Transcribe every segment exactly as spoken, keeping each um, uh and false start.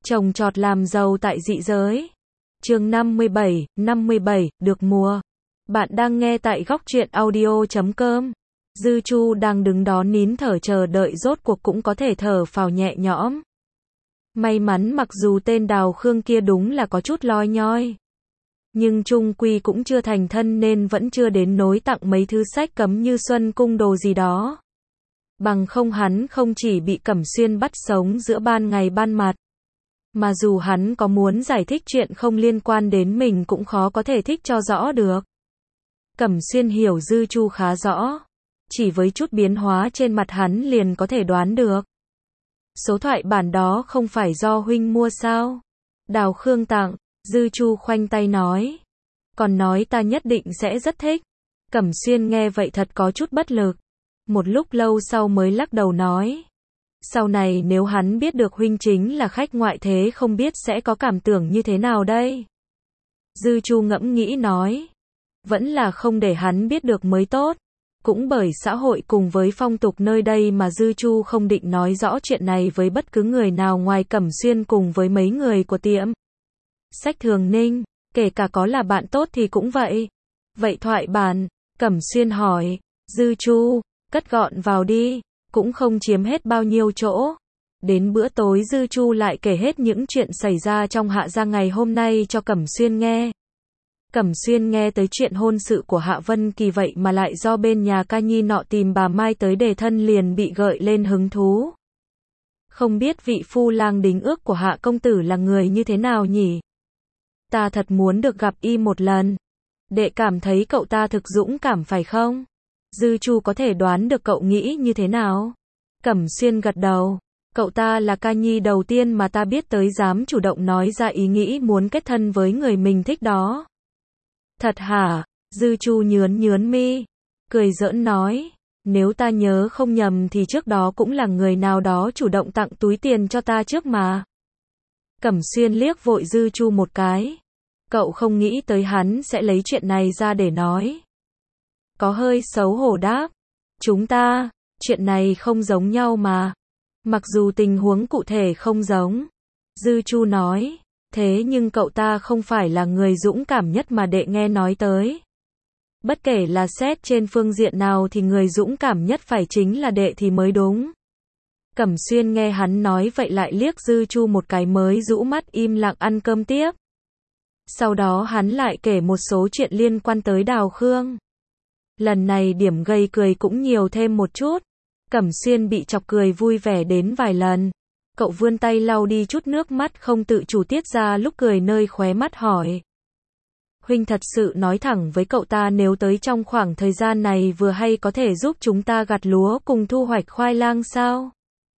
Trồng trọt làm giàu tại dị giới. Chương năm mươi bảy, năm mươi bảy, được mùa. Bạn đang nghe tại góc truyện audio chấm com. Dư Chu đang đứng đó nín thở chờ đợi, rốt cuộc cũng có thể thở phào nhẹ nhõm. May mắn mặc dù tên Đào Khương kia đúng là có chút loi nhoi, nhưng chung quy cũng chưa thành thân nên vẫn chưa đến nỗi tặng mấy thứ sách cấm như Xuân Cung đồ gì đó. Bằng không hắn không chỉ bị Cẩm Xuyên bắt sống giữa ban ngày ban mặt, mà dù hắn có muốn giải thích chuyện không liên quan đến mình cũng khó có thể thích cho rõ được. Cẩm Xuyên hiểu Dư Chu khá rõ, chỉ với chút biến hóa trên mặt hắn liền có thể đoán được. Số thoại bản đó không phải do huynh mua sao? Đào Khương tặng. Dư Chu khoanh tay nói. Còn nói ta nhất định sẽ rất thích. Cẩm Xuyên nghe vậy thật có chút bất lực. Một lúc lâu sau mới lắc đầu nói. Sau này nếu hắn biết được huynh chính là khách ngoại thế không biết sẽ có cảm tưởng như thế nào đây? Dư Chu ngẫm nghĩ nói. Vẫn là không để hắn biết được mới tốt. Cũng bởi xã hội cùng với phong tục nơi đây mà Dư Chu không định nói rõ chuyện này với bất cứ người nào ngoài Cẩm Xuyên cùng với mấy người của tiệm Sách Thường Ninh, kể cả có là bạn tốt thì cũng vậy. Vậy thoại bản, Cẩm Xuyên hỏi, Dư Chu, cất gọn vào đi, cũng không chiếm hết bao nhiêu chỗ. Đến bữa tối Dư Chu lại kể hết những chuyện xảy ra trong Hạ Gia ngày hôm nay cho Cẩm Xuyên nghe. Cẩm Xuyên nghe tới chuyện hôn sự của Hạ Vân Kỳ vậy mà lại do bên nhà ca nhi nọ tìm bà Mai tới đề thân liền bị gợi lên hứng thú. Không biết vị phu lang đính ước của Hạ công tử là người như thế nào nhỉ? Ta thật muốn được gặp y một lần. Đệ cảm thấy cậu ta thực dũng cảm phải không? Dư Chu có thể đoán được cậu nghĩ như thế nào? Cẩm Xuyên gật đầu. Cậu ta là ca nhi đầu tiên mà ta biết tới dám chủ động nói ra ý nghĩ muốn kết thân với người mình thích đó. Thật hả? Dư Chu nhướn nhướn mi, cười giỡn nói. Nếu ta nhớ không nhầm thì trước đó cũng là người nào đó chủ động tặng túi tiền cho ta trước mà. Cẩm Xuyên liếc vội Dư Chu một cái. Cậu không nghĩ tới hắn sẽ lấy chuyện này ra để nói. Có hơi xấu hổ đáp. Chúng ta, chuyện này không giống nhau mà. Mặc dù tình huống cụ thể không giống. Dư Chu nói. Thế nhưng cậu ta không phải là người dũng cảm nhất mà đệ nghe nói tới. Bất kể là xét trên phương diện nào thì người dũng cảm nhất phải chính là đệ thì mới đúng. Cẩm Xuyên nghe hắn nói vậy lại liếc Dư Chu một cái mới rũ mắt im lặng ăn cơm tiếp. Sau đó hắn lại kể một số chuyện liên quan tới Đào Khương. Lần này điểm gây cười cũng nhiều thêm một chút. Cẩm Xuyên bị chọc cười vui vẻ đến vài lần. Cậu vươn tay lau đi chút nước mắt không tự chủ tiết ra lúc cười nơi khóe mắt hỏi. Huynh thật sự nói thẳng với cậu ta nếu tới trong khoảng thời gian này vừa hay có thể giúp chúng ta gặt lúa cùng thu hoạch khoai lang sao?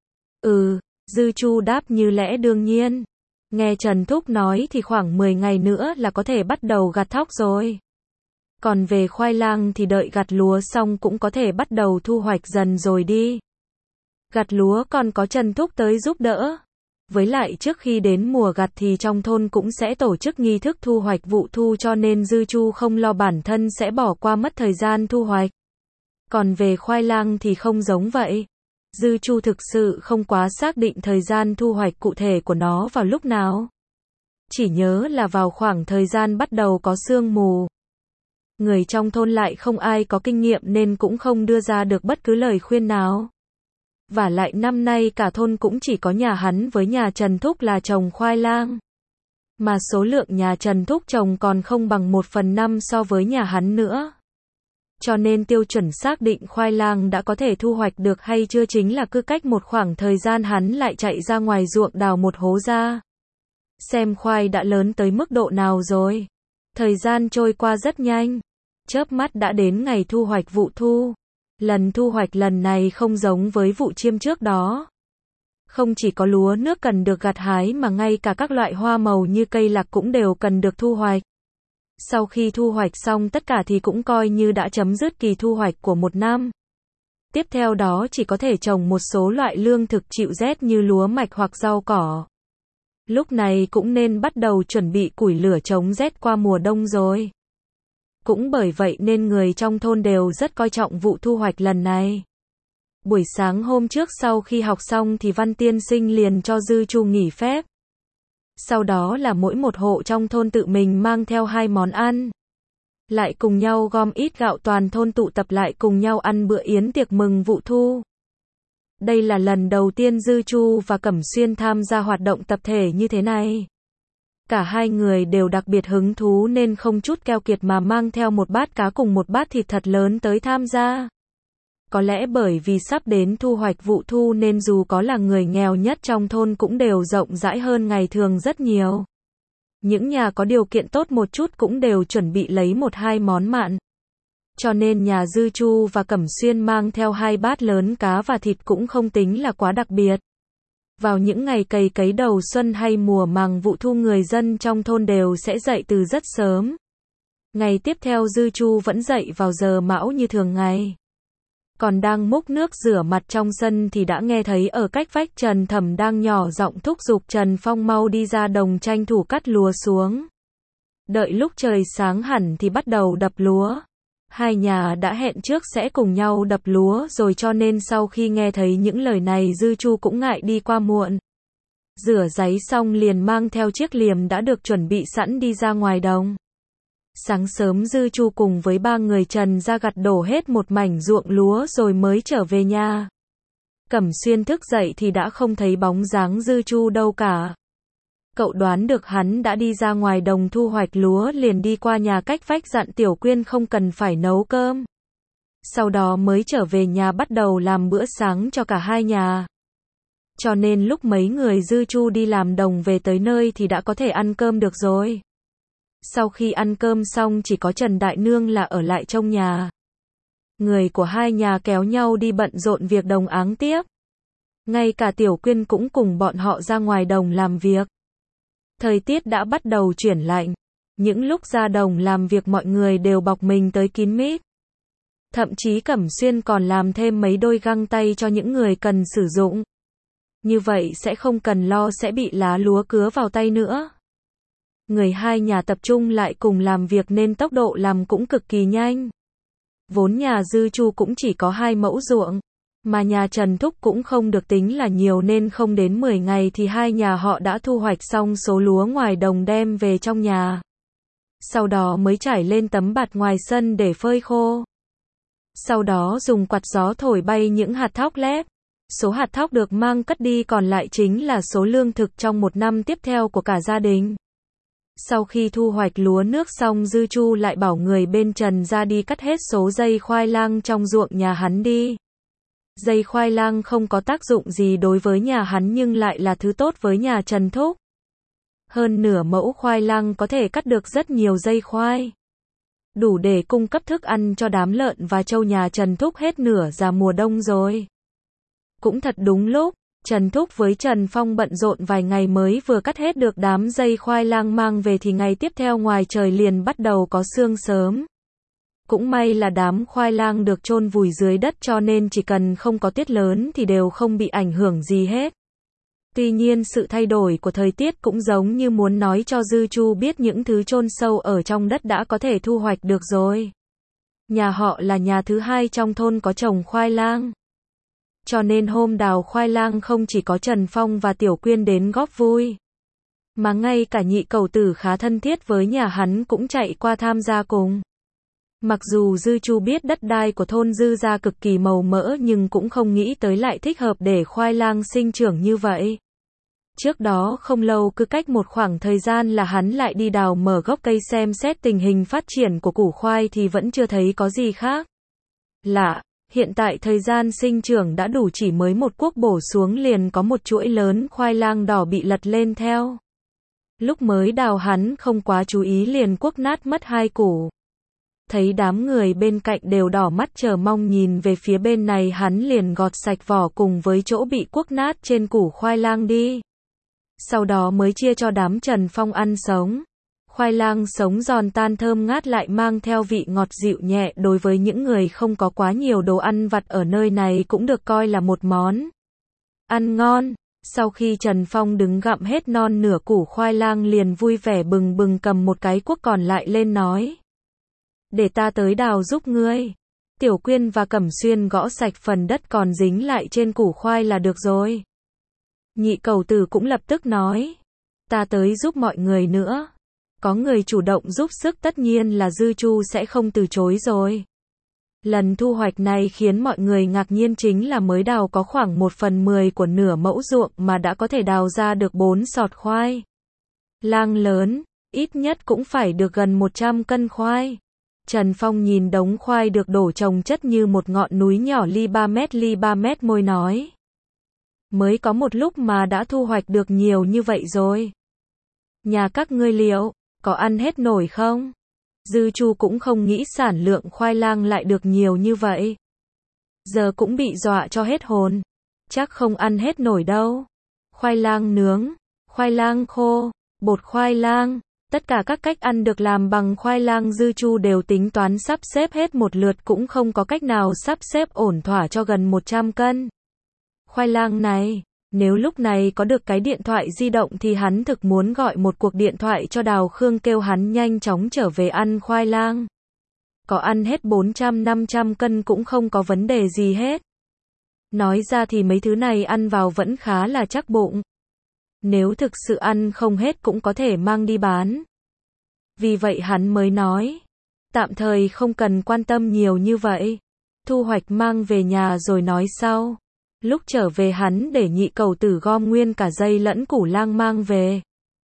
Ừ, Dư Chu đáp như lẽ đương nhiên. Nghe Trần Thúc nói thì khoảng mười ngày nữa là có thể bắt đầu gặt thóc rồi. Còn về khoai lang thì đợi gặt lúa xong cũng có thể bắt đầu thu hoạch dần rồi đi. Gặt lúa còn có Trần Thúc tới giúp đỡ. Với lại trước khi đến mùa gặt thì trong thôn cũng sẽ tổ chức nghi thức thu hoạch vụ thu cho nên Dư Chu không lo bản thân sẽ bỏ qua mất thời gian thu hoạch. Còn về khoai lang thì không giống vậy. Dư Chu thực sự không quá xác định thời gian thu hoạch cụ thể của nó vào lúc nào. Chỉ nhớ là vào khoảng thời gian bắt đầu có sương mù. Người trong thôn lại không ai có kinh nghiệm nên cũng không đưa ra được bất cứ lời khuyên nào. Và lại năm nay cả thôn cũng chỉ có nhà hắn với nhà Trần Thúc là trồng khoai lang. Mà số lượng nhà Trần Thúc trồng còn không bằng một phần năm so với nhà hắn nữa. Cho nên tiêu chuẩn xác định khoai lang đã có thể thu hoạch được hay chưa chính là cứ cách một khoảng thời gian hắn lại chạy ra ngoài ruộng đào một hố ra. Xem khoai đã lớn tới mức độ nào rồi. Thời gian trôi qua rất nhanh. Chớp mắt đã đến ngày thu hoạch vụ thu. Lần thu hoạch lần này không giống với vụ chiêm trước đó. Không chỉ có lúa nước cần được gặt hái mà ngay cả các loại hoa màu như cây lạc cũng đều cần được thu hoạch. Sau khi thu hoạch xong tất cả thì cũng coi như đã chấm dứt kỳ thu hoạch của một năm. Tiếp theo đó chỉ có thể trồng một số loại lương thực chịu rét như lúa mạch hoặc rau cỏ. Lúc này cũng nên bắt đầu chuẩn bị củi lửa chống rét qua mùa đông rồi. Cũng bởi vậy nên người trong thôn đều rất coi trọng vụ thu hoạch lần này. Buổi sáng hôm trước sau khi học xong thì Văn Tiên Sinh liền cho Dư Chu nghỉ phép. Sau đó là mỗi một hộ trong thôn tự mình mang theo hai món ăn. Lại cùng nhau gom ít gạo, toàn thôn tụ tập lại cùng nhau ăn bữa yến tiệc mừng vụ thu. Đây là lần đầu tiên Dư Chu và Cẩm Xuyên tham gia hoạt động tập thể như thế này. Cả hai người đều đặc biệt hứng thú nên không chút keo kiệt mà mang theo một bát cá cùng một bát thịt thật lớn tới tham gia. Có lẽ bởi vì sắp đến thu hoạch vụ thu nên dù có là người nghèo nhất trong thôn cũng đều rộng rãi hơn ngày thường rất nhiều. Những nhà có điều kiện tốt một chút cũng đều chuẩn bị lấy một hai món mặn. Cho nên nhà Dư Chu và Cẩm Xuyên mang theo hai bát lớn cá và thịt cũng không tính là quá đặc biệt. Vào những ngày cày cấy đầu xuân hay mùa màng vụ thu, người dân trong thôn đều sẽ dậy từ rất sớm. Ngày tiếp theo Dư Chu vẫn dậy vào giờ mão như thường ngày. Còn đang múc nước rửa mặt trong sân thì đã nghe thấy ở cách vách Trần Thẩm đang nhỏ giọng thúc giục Trần Phong mau đi ra đồng tranh thủ cắt lúa xuống. Đợi lúc trời sáng hẳn thì bắt đầu đập lúa. Hai nhà đã hẹn trước sẽ cùng nhau đập lúa rồi, cho nên sau khi nghe thấy những lời này Dư Chu cũng ngại đi qua muộn. Rửa ráy xong liền mang theo chiếc liềm đã được chuẩn bị sẵn đi ra ngoài đồng. Sáng sớm Dư Chu cùng với ba người Trần ra gặt đổ hết một mảnh ruộng lúa rồi mới trở về nhà. Cẩm Xuyên thức dậy thì đã không thấy bóng dáng Dư Chu đâu cả. Cậu đoán được hắn đã đi ra ngoài đồng thu hoạch lúa liền đi qua nhà cách vách dặn Tiểu Quyên không cần phải nấu cơm. Sau đó mới trở về nhà bắt đầu làm bữa sáng cho cả hai nhà. Cho nên lúc mấy người Dư Chu đi làm đồng về tới nơi thì đã có thể ăn cơm được rồi. Sau khi ăn cơm xong chỉ có Trần Đại Nương là ở lại trong nhà. Người của hai nhà kéo nhau đi bận rộn việc đồng áng tiếp. Ngay cả Tiểu Quyên cũng cùng bọn họ ra ngoài đồng làm việc. Thời tiết đã bắt đầu chuyển lạnh. Những lúc ra đồng làm việc mọi người đều bọc mình tới kín mít. Thậm chí Cẩm Xuyên còn làm thêm mấy đôi găng tay cho những người cần sử dụng. Như vậy sẽ không cần lo sẽ bị lá lúa cứa vào tay nữa. Người hai nhà tập trung lại cùng làm việc nên tốc độ làm cũng cực kỳ nhanh. Vốn nhà Dư Chu cũng chỉ có hai mẫu ruộng, mà nhà Trần Thúc cũng không được tính là nhiều nên không đến mười ngày thì hai nhà họ đã thu hoạch xong số lúa ngoài đồng đem về trong nhà. Sau đó mới trải lên tấm bạt ngoài sân để phơi khô. Sau đó dùng quạt gió thổi bay những hạt thóc lép. Số hạt thóc được mang cất đi còn lại chính là số lương thực trong một năm tiếp theo của cả gia đình. Sau khi thu hoạch lúa nước xong Dư Chu lại bảo người bên Trần ra đi cắt hết số dây khoai lang trong ruộng nhà hắn đi. Dây khoai lang không có tác dụng gì đối với nhà hắn nhưng lại là thứ tốt với nhà Trần Thúc. Hơn nửa mẫu khoai lang có thể cắt được rất nhiều dây khoai. Đủ để cung cấp thức ăn cho đám lợn và trâu nhà Trần Thúc hết nửa ra mùa đông rồi. Cũng thật đúng lúc, Trần Thúc với Trần Phong bận rộn vài ngày mới vừa cắt hết được đám dây khoai lang mang về thì ngày tiếp theo ngoài trời liền bắt đầu có sương sớm. Cũng may là đám khoai lang được chôn vùi dưới đất cho nên chỉ cần không có tuyết lớn thì đều không bị ảnh hưởng gì hết. Tuy nhiên sự thay đổi của thời tiết cũng giống như muốn nói cho Dư Chu biết những thứ chôn sâu ở trong đất đã có thể thu hoạch được rồi. Nhà họ là nhà thứ hai trong thôn có trồng khoai lang. Cho nên hôm đào khoai lang không chỉ có Trần Phong và Tiểu Quyên đến góp vui, mà ngay cả nhị cẩu tử khá thân thiết với nhà hắn cũng chạy qua tham gia cùng. Mặc dù Dư Chu biết đất đai của thôn Dư gia cực kỳ màu mỡ nhưng cũng không nghĩ tới lại thích hợp để khoai lang sinh trưởng như vậy. Trước đó không lâu cứ cách một khoảng thời gian là hắn lại đi đào mở gốc cây xem xét tình hình phát triển của củ khoai thì vẫn chưa thấy có gì khác lạ. Hiện tại thời gian sinh trưởng đã đủ, chỉ mới một cuốc bổ xuống liền có một chuỗi lớn khoai lang đỏ bị lật lên theo. Lúc mới đào hắn không quá chú ý liền cuốc nát mất hai củ. Thấy đám người bên cạnh đều đỏ mắt chờ mong nhìn về phía bên này hắn liền gọt sạch vỏ cùng với chỗ bị cuốc nát trên củ khoai lang đi. Sau đó mới chia cho đám Trần Phong ăn sống. Khoai lang sống giòn tan thơm ngát lại mang theo vị ngọt dịu nhẹ, đối với những người không có quá nhiều đồ ăn vặt ở nơi này cũng được coi là một món ăn ngon. Sau khi Trần Phong đứng gặm hết non nửa củ khoai lang liền vui vẻ bừng bừng cầm một cái cuốc còn lại lên nói: "Để ta tới đào giúp ngươi." Tiểu Quyên và Cẩm Xuyên gõ sạch phần đất còn dính lại trên củ khoai là được rồi. Nhị cẩu tử cũng lập tức nói: Ta tới giúp mọi người nữa. Có người chủ động giúp sức tất nhiên là Dư Chu sẽ không từ chối rồi. Lần thu hoạch này khiến mọi người ngạc nhiên chính là mới đào có khoảng một phần mười của nửa mẫu ruộng mà đã có thể đào ra được bốn sọt khoai lang lớn, ít nhất cũng phải được gần một trăm cân khoai. Trần Phong nhìn đống khoai được đổ chồng chất như một ngọn núi nhỏ ly ba mét ly ba mét môi nói. Mới có một lúc mà đã thu hoạch được nhiều như vậy rồi. Nhà các ngươi liệu, có ăn hết nổi không? Dư Chu cũng không nghĩ sản lượng khoai lang lại được nhiều như vậy. Giờ cũng bị dọa cho hết hồn. Chắc không ăn hết nổi đâu. Khoai lang nướng, khoai lang khô, bột khoai lang, tất cả các cách ăn được làm bằng khoai lang Dư Chu đều tính toán sắp xếp hết một lượt cũng không có cách nào sắp xếp ổn thỏa cho gần một trăm cân. Khoai lang này, nếu lúc này có được cái điện thoại di động thì hắn thực muốn gọi một cuộc điện thoại cho Đào Khương kêu hắn nhanh chóng trở về ăn khoai lang. Có ăn hết bốn trăm năm trăm cân cũng không có vấn đề gì hết. Nói ra thì mấy thứ này ăn vào vẫn khá là chắc bụng. Nếu thực sự ăn không hết cũng có thể mang đi bán. Vì vậy hắn mới nói, tạm thời không cần quan tâm nhiều như vậy. Thu hoạch mang về nhà rồi nói sau. Lúc trở về hắn để nhị cầu tử gom nguyên cả dây lẫn củ lang mang về.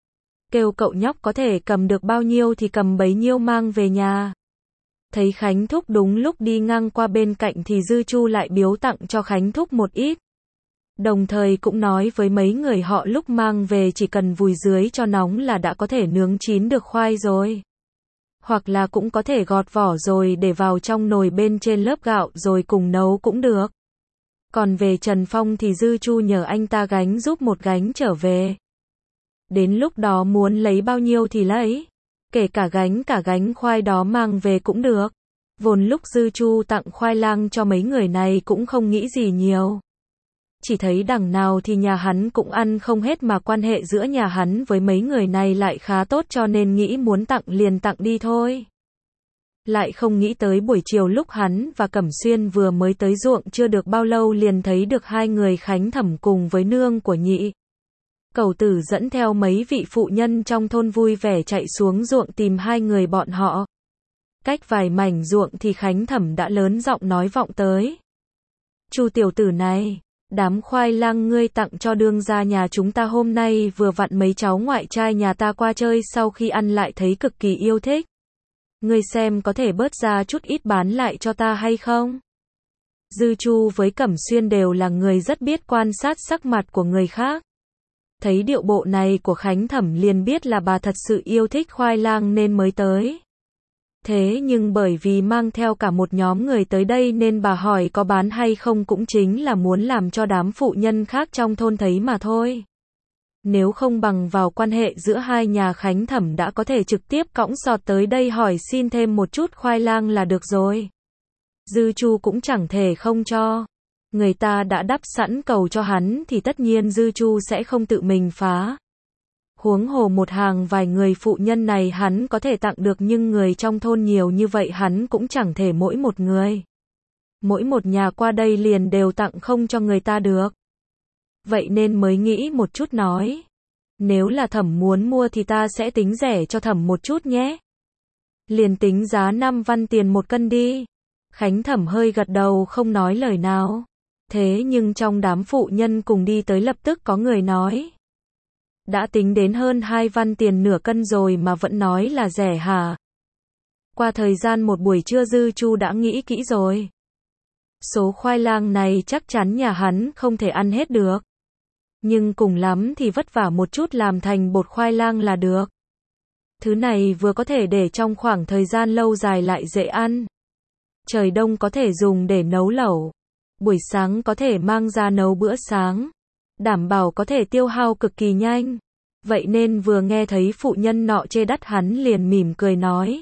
Kêu cậu nhóc có thể cầm được bao nhiêu thì cầm bấy nhiêu mang về nhà. Thấy Khánh Thúc đúng lúc đi ngang qua bên cạnh thì Dư Chu lại biếu tặng cho Khánh Thúc một ít. Đồng thời cũng nói với mấy người họ lúc mang về chỉ cần vùi dưới cho nóng là đã có thể nướng chín được khoai rồi. Hoặc là cũng có thể gọt vỏ rồi để vào trong nồi bên trên lớp gạo rồi cùng nấu cũng được. Còn về Trần Phong thì Dư Chu nhờ anh ta gánh giúp một gánh trở về. Đến lúc đó muốn lấy bao nhiêu thì lấy. Kể cả gánh cả gánh khoai đó mang về cũng được. Vốn lúc Dư Chu tặng khoai lang cho mấy người này cũng không nghĩ gì nhiều. Chỉ thấy đằng nào thì nhà hắn cũng ăn không hết mà quan hệ giữa nhà hắn với mấy người này lại khá tốt cho nên nghĩ muốn tặng liền tặng đi thôi. Lại không nghĩ tới buổi chiều lúc hắn và Cẩm Xuyên vừa mới tới ruộng chưa được bao lâu liền thấy được hai người Khánh Thẩm cùng với nương của nhị cầu tử dẫn theo mấy vị phụ nhân trong thôn vui vẻ chạy xuống ruộng tìm hai người bọn họ. Cách vài mảnh ruộng thì Khánh Thẩm đã lớn giọng nói vọng tới. Chu tiểu tử này, đám khoai lang ngươi tặng cho đương gia nhà chúng ta hôm nay vừa vặn mấy cháu ngoại trai nhà ta qua chơi sau khi ăn lại thấy cực kỳ yêu thích. Ngươi xem có thể bớt ra chút ít bán lại cho ta hay không? Dư Chu với Cẩm Xuyên đều là người rất biết quan sát sắc mặt của người khác. Thấy điệu bộ này của Khánh Thẩm liền biết là bà thật sự yêu thích khoai lang nên mới tới. Thế nhưng bởi vì mang theo cả một nhóm người tới đây nên bà hỏi có bán hay không cũng chính là muốn làm cho đám phụ nhân khác trong thôn thấy mà thôi. Nếu không bằng vào quan hệ giữa hai nhà Khánh Thẩm đã có thể trực tiếp cõng sọt tới đây hỏi xin thêm một chút khoai lang là được rồi. Dư Chu cũng chẳng thể không cho. Người ta đã đắp sẵn cầu cho hắn thì tất nhiên Dư Chu sẽ không tự mình phá. Huống hồ một hàng vài người phụ nhân này hắn có thể tặng được nhưng người trong thôn nhiều như vậy hắn cũng chẳng thể mỗi một người. Mỗi một nhà qua đây liền đều tặng không cho người ta được. Vậy nên mới nghĩ một chút nói. Nếu là Thẩm muốn mua thì ta sẽ tính rẻ cho Thẩm một chút nhé. Liền tính giá năm văn tiền một cân đi. Khánh Thẩm hơi gật đầu không nói lời nào. Thế nhưng trong đám phụ nhân cùng đi tới lập tức có người nói. Đã tính đến hơn hai văn tiền nửa cân rồi mà vẫn nói là rẻ hả? Qua thời gian một buổi trưa Dư Chu đã nghĩ kỹ rồi. Số khoai lang này chắc chắn nhà hắn không thể ăn hết được. Nhưng cùng lắm thì vất vả một chút làm thành bột khoai lang là được. Thứ này vừa có thể để trong khoảng thời gian lâu dài lại dễ ăn. Trời đông có thể dùng để nấu lẩu. Buổi sáng có thể mang ra nấu bữa sáng. Đảm bảo có thể tiêu hao cực kỳ nhanh. Vậy nên vừa nghe thấy phụ nhân nọ chê đắt hắn liền mỉm cười nói.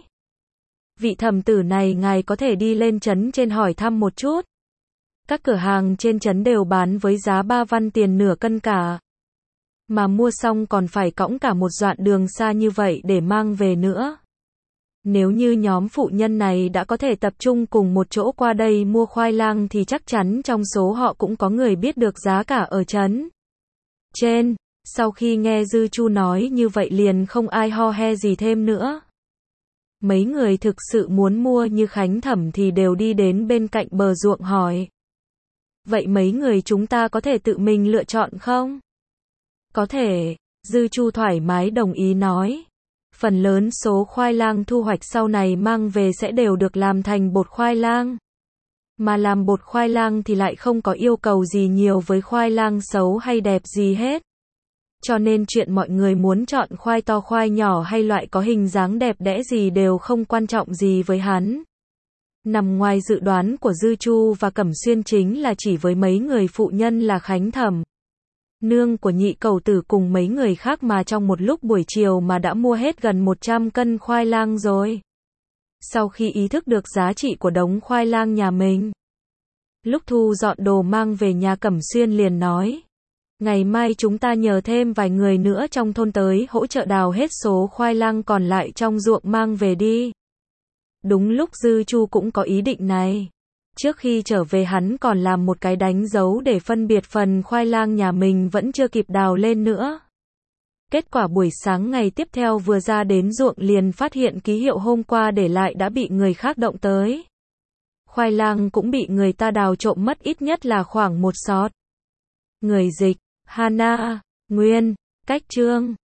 Vị thẩm tử này ngài có thể đi lên trấn trên hỏi thăm một chút. Các cửa hàng trên trấn đều bán với giá ba văn tiền nửa cân cả. Mà mua xong còn phải cõng cả một đoạn đường xa như vậy để mang về nữa. Nếu như nhóm phụ nhân này đã có thể tập trung cùng một chỗ qua đây mua khoai lang thì chắc chắn trong số họ cũng có người biết được giá cả ở trấn trên. Sau khi nghe Dư Chu nói như vậy liền không ai ho he gì thêm nữa. Mấy người thực sự muốn mua như Khánh Thẩm thì đều đi đến bên cạnh bờ ruộng hỏi. Vậy mấy người chúng ta có thể tự mình lựa chọn không? Có thể, Dư Chu thoải mái đồng ý nói. Phần lớn số khoai lang thu hoạch sau này mang về sẽ đều được làm thành bột khoai lang. Mà làm bột khoai lang thì lại không có yêu cầu gì nhiều với khoai lang xấu hay đẹp gì hết. Cho nên chuyện mọi người muốn chọn khoai to khoai nhỏ hay loại có hình dáng đẹp đẽ gì đều không quan trọng gì với hắn. Nằm ngoài dự đoán của Dư Chu và Cẩm Xuyên chính là chỉ với mấy người phụ nhân là Khánh Thẩm, nương của Nhị Cẩu Tử cùng mấy người khác mà trong một lúc buổi chiều mà đã mua hết gần một trăm cân khoai lang rồi. Sau khi ý thức được giá trị của đống khoai lang nhà mình, lúc thu dọn đồ mang về nhà, Cẩm Xuyên liền nói. Ngày mai chúng ta nhờ thêm vài người nữa trong thôn tới hỗ trợ đào hết số khoai lang còn lại trong ruộng mang về đi. Đúng lúc Dư Chu cũng có ý định này. Trước khi trở về hắn còn làm một cái đánh dấu để phân biệt phần khoai lang nhà mình vẫn chưa kịp đào lên nữa. Kết quả buổi sáng ngày tiếp theo vừa ra đến ruộng liền phát hiện ký hiệu hôm qua để lại đã bị người khác động tới. Khoai lang cũng bị người ta đào trộm mất ít nhất là khoảng một sọt. Người dịch, Hana, Nguyên, Cách Chương.